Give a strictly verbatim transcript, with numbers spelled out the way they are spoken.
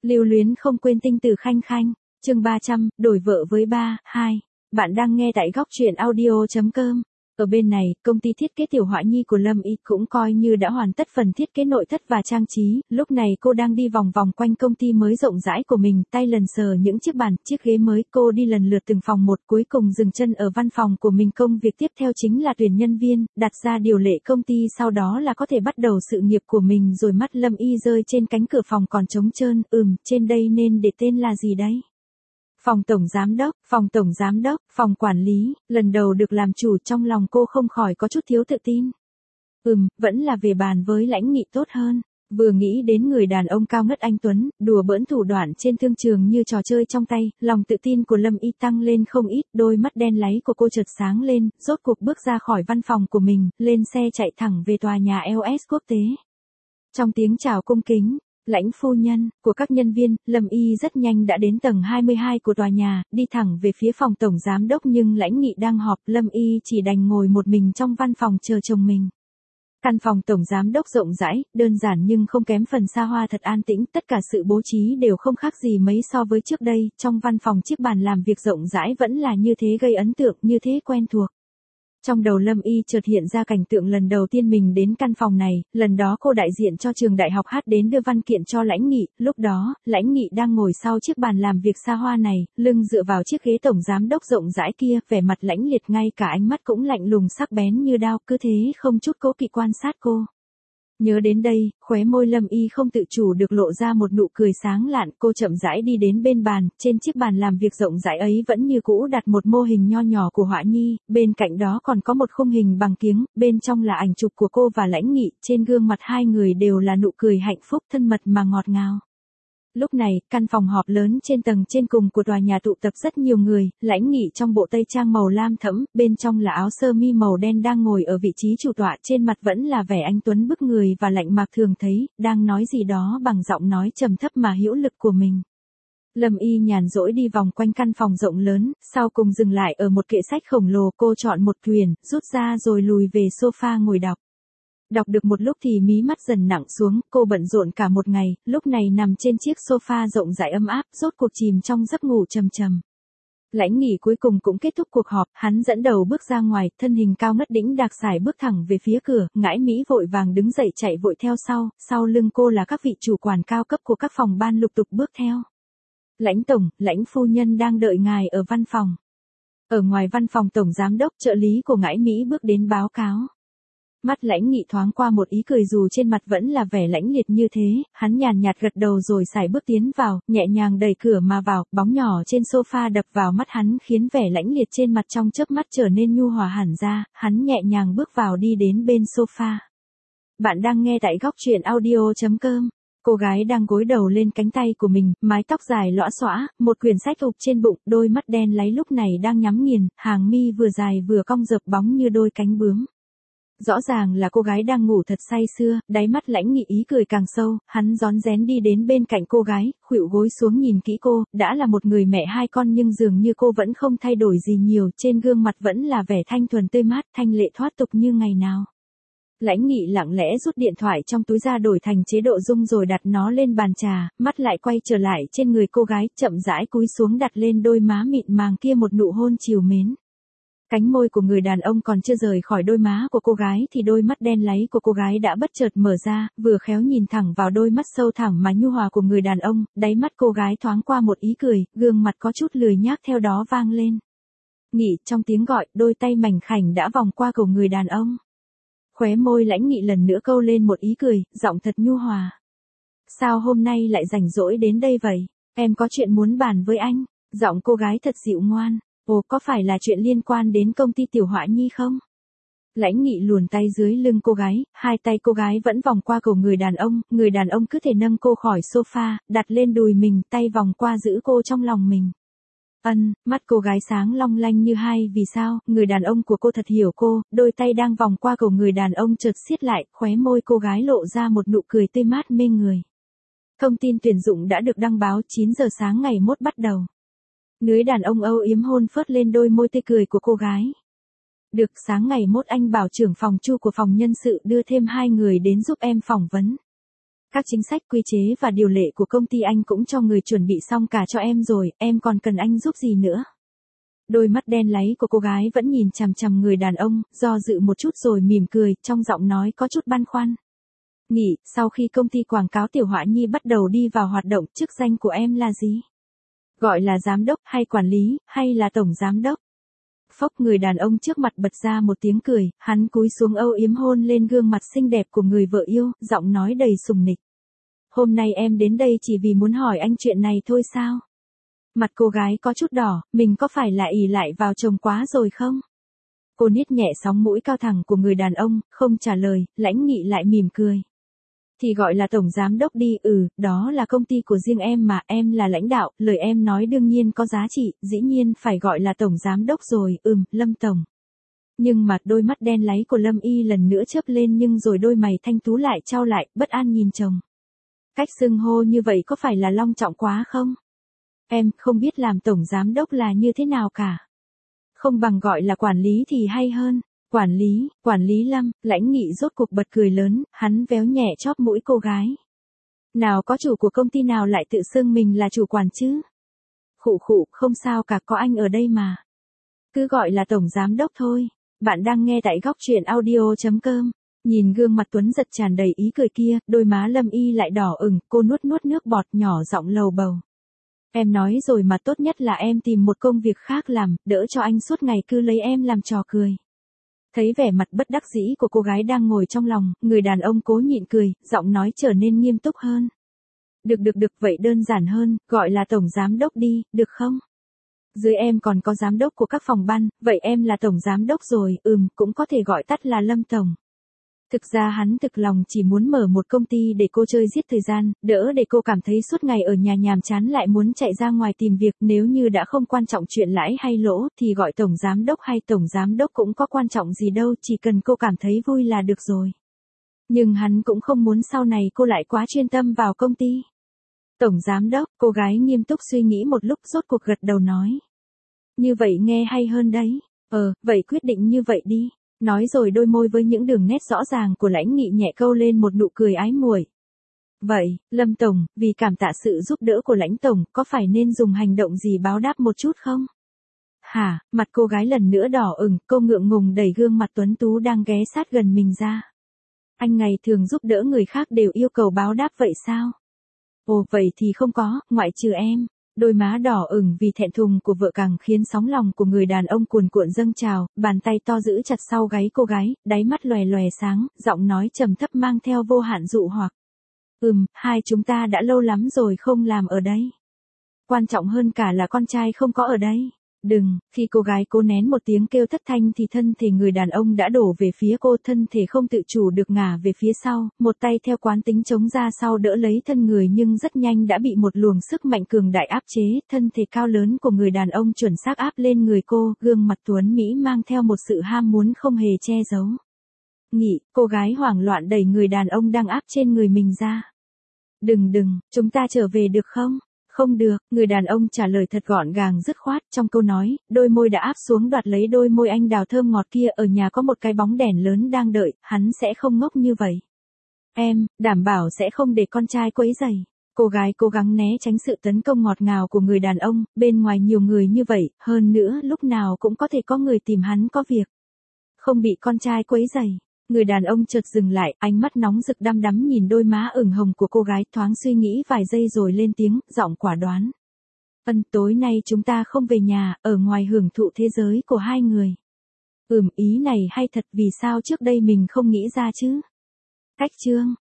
Lưu luyến không quên tinh tử khanh khanh, chương ba trăm, đổi vợ với ba, hai. Bạn đang nghe tại góc truyện audio.com. Ở bên này, công ty thiết kế tiểu họa nhi của Lâm Y cũng coi như đã hoàn tất phần thiết kế nội thất và trang trí, lúc này cô đang đi vòng vòng quanh công ty mới rộng rãi của mình, tay lần sờ những chiếc bàn, chiếc ghế mới, cô đi lần lượt từng phòng một, cuối cùng dừng chân ở văn phòng của mình. Công việc tiếp theo chính là tuyển nhân viên, đặt ra điều lệ công ty, sau đó là có thể bắt đầu sự nghiệp của mình. Rồi mắt Lâm Y rơi trên cánh cửa phòng còn trống trơn, ừm, trên đây nên để tên là gì đấy? Phòng tổng giám đốc, phòng tổng giám đốc, phòng quản lý, lần đầu được làm chủ, trong lòng cô không khỏi có chút thiếu tự tin. Ừm, vẫn là về bàn với Lãnh Nghị tốt hơn. Vừa nghĩ đến người đàn ông cao ngất anh tuấn, đùa bỡn thủ đoạn trên thương trường như trò chơi trong tay, lòng tự tin của Lâm Y tăng lên không ít, đôi mắt đen láy của cô chợt sáng lên, rốt cuộc bước ra khỏi văn phòng của mình, lên xe chạy thẳng về tòa nhà lờ ét quốc tế. Trong tiếng chào cung kính, Lãnh phu nhân, của các nhân viên, Lâm Y rất nhanh đã đến tầng hai mươi hai của tòa nhà, đi thẳng về phía phòng tổng giám đốc, nhưng Lãnh Nghị đang họp, Lâm Y chỉ đành ngồi một mình trong văn phòng chờ chồng mình. Căn phòng tổng giám đốc rộng rãi, đơn giản nhưng không kém phần xa hoa, thật an tĩnh, tất cả sự bố trí đều không khác gì mấy so với trước đây, trong văn phòng chiếc bàn làm việc rộng rãi vẫn là như thế, gây ấn tượng như thế quen thuộc. Trong đầu Lâm Y chợt hiện ra cảnh tượng lần đầu tiên mình đến căn phòng này, lần đó cô đại diện cho trường đại học hát đến đưa văn kiện cho Lãnh Nghị, lúc đó, Lãnh Nghị đang ngồi sau chiếc bàn làm việc xa hoa này, lưng dựa vào chiếc ghế tổng giám đốc rộng rãi kia, vẻ mặt lãnh liệt, ngay cả ánh mắt cũng lạnh lùng sắc bén như đao, cứ thế không chút cố kỵ quan sát cô. Nhớ đến đây, khóe môi Lâm Y không tự chủ được lộ ra một nụ cười sáng lạn, cô chậm rãi đi đến bên bàn, trên chiếc bàn làm việc rộng rãi ấy vẫn như cũ đặt một mô hình nho nhỏ của họa nhi, bên cạnh đó còn có một khung hình bằng kiếng, bên trong là ảnh chụp của cô và Lãnh Nghị, trên gương mặt hai người đều là nụ cười hạnh phúc thân mật mà ngọt ngào. Lúc này, căn phòng họp lớn trên tầng trên cùng của tòa nhà tụ tập rất nhiều người, Lãnh Nghị trong bộ tây trang màu lam thẫm, bên trong là áo sơ mi màu đen đang ngồi ở vị trí chủ tọa, trên mặt vẫn là vẻ anh tuấn bức người và lạnh mạc thường thấy, đang nói gì đó bằng giọng nói trầm thấp mà hữu lực của mình. Lâm Y nhàn rỗi đi vòng quanh căn phòng rộng lớn, sau cùng dừng lại ở một kệ sách khổng lồ, cô chọn một quyển, rút ra rồi lùi về sofa ngồi đọc. Đọc được một lúc thì mí mắt dần nặng xuống, cô bận rộn cả một ngày, lúc này nằm trên chiếc sofa rộng rãi ấm áp, rốt cuộc chìm trong giấc ngủ trầm trầm. Lãnh Nghị cuối cùng cũng kết thúc cuộc họp, hắn dẫn đầu bước ra ngoài, thân hình cao ngất đĩnh đạc sải bước thẳng về phía cửa, Ngãi Mỹ vội vàng đứng dậy chạy vội theo sau, sau lưng cô là các vị chủ quản cao cấp của các phòng ban lục tục bước theo. Lãnh tổng, Lãnh phu nhân đang đợi ngài ở văn phòng. Ở ngoài văn phòng tổng giám đốc, trợ lý của Ngãi Mỹ bước đến báo cáo. Mắt Lãnh Nghị thoáng qua một ý cười, dù trên mặt vẫn là vẻ lãnh liệt như thế, hắn nhàn nhạt gật đầu rồi sải bước tiến vào, nhẹ nhàng đẩy cửa mà vào, bóng nhỏ trên sofa đập vào mắt hắn khiến vẻ lãnh liệt trên mặt trong chớp mắt trở nên nhu hòa hẳn ra, hắn nhẹ nhàng bước vào đi đến bên sofa. Bạn đang nghe tại góc truyện audio.com. Cô gái đang gối đầu lên cánh tay của mình, mái tóc dài lõa xõa, một quyển sách ụp trên bụng, đôi mắt đen láy lúc này đang nhắm nghiền, hàng mi vừa dài vừa cong dập bóng như đôi cánh bướm. Rõ ràng là cô gái đang ngủ thật say sưa, đáy mắt Lãnh Nghị ý cười càng sâu, hắn rón rén đi đến bên cạnh cô gái, khuỵu gối xuống nhìn kỹ cô, đã là một người mẹ hai con nhưng dường như cô vẫn không thay đổi gì nhiều, trên gương mặt vẫn là vẻ thanh thuần tươi mát, thanh lệ thoát tục như ngày nào. Lãnh Nghị lặng lẽ rút điện thoại trong túi ra đổi thành chế độ rung rồi đặt nó lên bàn trà, mắt lại quay trở lại trên người cô gái, chậm rãi cúi xuống đặt lên đôi má mịn màng kia một nụ hôn trìu mến. Cánh môi của người đàn ông còn chưa rời khỏi đôi má của cô gái thì đôi mắt đen láy của cô gái đã bất chợt mở ra, vừa khéo nhìn thẳng vào đôi mắt sâu thẳm mà nhu hòa của người đàn ông, đáy mắt cô gái thoáng qua một ý cười, gương mặt có chút lười nhác theo đó vang lên. Nghị, trong tiếng gọi, đôi tay mảnh khảnh đã vòng qua cổ người đàn ông. Khóe môi Lãnh Nghị lần nữa câu lên một ý cười, giọng thật nhu hòa. Sao hôm nay lại rảnh rỗi đến đây vậy? Em có chuyện muốn bàn với anh. Giọng cô gái thật dịu ngoan. Ồ, có phải là chuyện liên quan đến công ty tiểu họa nhi không? Lãnh Nghị luồn tay dưới lưng cô gái, hai tay cô gái vẫn vòng qua cổ người đàn ông, người đàn ông cứ thể nâng cô khỏi sofa, đặt lên đùi mình, tay vòng qua giữ cô trong lòng mình. Ân, mắt cô gái sáng long lanh như hai vì sao, người đàn ông của cô thật hiểu cô, đôi tay đang vòng qua cổ người đàn ông chợt siết lại, khóe môi cô gái lộ ra một nụ cười tươi mát mê người. Thông tin tuyển dụng đã được đăng báo chín giờ sáng ngày mốt bắt đầu. Người đàn ông âu yếm hôn phớt lên đôi môi tươi cười của cô gái. Được, sáng ngày mốt anh bảo trưởng phòng Chu của phòng nhân sự đưa thêm hai người đến giúp em phỏng vấn. Các chính sách, quy chế và điều lệ của công ty anh cũng cho người chuẩn bị xong cả cho em rồi, em còn cần anh giúp gì nữa? Đôi mắt đen láy của cô gái vẫn nhìn chằm chằm người đàn ông, do dự một chút rồi mỉm cười, trong giọng nói có chút băn khoăn. Nghỉ, sau khi công ty quảng cáo Tiểu Họa Nhi bắt đầu đi vào hoạt động, chức danh của em là gì? Gọi là giám đốc, hay quản lý, hay là tổng giám đốc? Phốc, người đàn ông trước mặt bật ra một tiếng cười, hắn cúi xuống âu yếm hôn lên gương mặt xinh đẹp của người vợ yêu, giọng nói đầy sùng nịch. Hôm nay em đến đây chỉ vì muốn hỏi anh chuyện này thôi sao? Mặt cô gái có chút đỏ, mình có phải là ỷ lại vào chồng quá rồi không? Cô niết nhẹ sóng mũi cao thẳng của người đàn ông, không trả lời, Lãnh Nghị lại mỉm cười. Thì gọi là tổng giám đốc đi, ừ, đó là công ty của riêng em mà, em là lãnh đạo, lời em nói đương nhiên có giá trị, dĩ nhiên phải gọi là tổng giám đốc rồi, ừm, Lâm Tổng. Nhưng mặt đôi mắt đen láy của Lâm Y lần nữa chớp lên nhưng rồi đôi mày thanh tú lại trao lại, bất an nhìn chồng. Cách xưng hô như vậy có phải là long trọng quá không? Em không biết làm tổng giám đốc là như thế nào cả. Không bằng gọi là quản lý thì hay hơn. Quản lý, quản lý Lâm, Lãnh Nghị rốt cuộc bật cười lớn, hắn véo nhẹ chóp mũi cô gái. Nào có chủ của công ty nào lại tự xưng mình là chủ quản chứ? Khụ khụ, không sao cả, có anh ở đây mà. Cứ gọi là tổng giám đốc thôi. Bạn đang nghe tại góc truyện audio chấm com. Nhìn gương mặt Tuấn giật tràn đầy ý cười kia, đôi má Lâm Y lại đỏ ửng, cô nuốt nuốt nước bọt nhỏ giọng lầu bầu. Em nói rồi mà, tốt nhất là em tìm một công việc khác làm, đỡ cho anh suốt ngày cứ lấy em làm trò cười. Thấy vẻ mặt bất đắc dĩ của cô gái đang ngồi trong lòng, người đàn ông cố nhịn cười, giọng nói trở nên nghiêm túc hơn. Được được được, vậy đơn giản hơn, gọi là tổng giám đốc đi, được không? Dưới em còn có giám đốc của các phòng ban, vậy em là tổng giám đốc rồi, ừm, cũng có thể gọi tắt là Lâm Tổng. Thực ra hắn thực lòng chỉ muốn mở một công ty để cô chơi giết thời gian, đỡ để cô cảm thấy suốt ngày ở nhà nhàm chán lại muốn chạy ra ngoài tìm việc, nếu như đã không quan trọng chuyện lãi hay lỗ thì gọi tổng giám đốc hay tổng giám đốc cũng có quan trọng gì đâu, chỉ cần cô cảm thấy vui là được rồi. Nhưng hắn cũng không muốn sau này cô lại quá chuyên tâm vào công ty. Tổng giám đốc, cô gái nghiêm túc suy nghĩ một lúc rốt cuộc gật đầu nói. Như vậy nghe hay hơn đấy, ờ, vậy quyết định như vậy đi. Nói rồi đôi môi với những đường nét rõ ràng của Lãnh Nghị nhẹ câu lên một nụ cười ái muội. Vậy, Lâm Tổng, vì cảm tạ sự giúp đỡ của Lãnh Tổng, có phải nên dùng hành động gì báo đáp một chút không? Hả, mặt cô gái lần nữa đỏ ửng, cô ngượng ngùng đẩy gương mặt tuấn tú đang ghé sát gần mình ra. Anh ngày thường giúp đỡ người khác đều yêu cầu báo đáp vậy sao? Ồ, vậy thì không có, ngoại trừ em. Đôi má đỏ ửng vì thẹn thùng của vợ càng khiến sóng lòng của người đàn ông cuồn cuộn dâng trào, bàn tay to giữ chặt sau gáy cô gái, đáy mắt lòe lòe sáng, giọng nói trầm thấp mang theo vô hạn dụ hoặc. Ừm, hai chúng ta đã lâu lắm rồi không làm ở đây. Quan trọng hơn cả là con trai không có ở đây. Đừng, khi cô gái cố nén một tiếng kêu thất thanh thì thân thể người đàn ông đã đổ về phía cô, thân thể không tự chủ được ngả về phía sau, một tay theo quán tính chống ra sau đỡ lấy thân người nhưng rất nhanh đã bị một luồng sức mạnh cường đại áp chế, thân thể cao lớn của người đàn ông chuẩn xác áp lên người cô, gương mặt tuấn Mỹ mang theo một sự ham muốn không hề che giấu. Nghị, cô gái hoảng loạn đẩy người đàn ông đang áp trên người mình ra. Đừng đừng, chúng ta trở về được không? Không được, người đàn ông trả lời thật gọn gàng dứt khoát, trong câu nói, đôi môi đã áp xuống đoạt lấy đôi môi anh đào thơm ngọt kia, ở nhà có một cái bóng đèn lớn đang đợi, hắn sẽ không ngốc như vậy. Em, đảm bảo sẽ không để con trai quấy rầy. Cô gái cố gắng né tránh sự tấn công ngọt ngào của người đàn ông, bên ngoài nhiều người như vậy, hơn nữa lúc nào cũng có thể có người tìm hắn có việc. Không bị con trai quấy rầy. Người đàn ông chợt dừng lại, ánh mắt nóng rực đăm đắm nhìn đôi má ửng hồng của cô gái, thoáng suy nghĩ vài giây rồi lên tiếng, giọng quả đoán. Ân, tối nay chúng ta không về nhà, ở ngoài hưởng thụ thế giới của hai người. Ừm, ý này hay thật, vì sao trước đây mình không nghĩ ra chứ? Cách chương.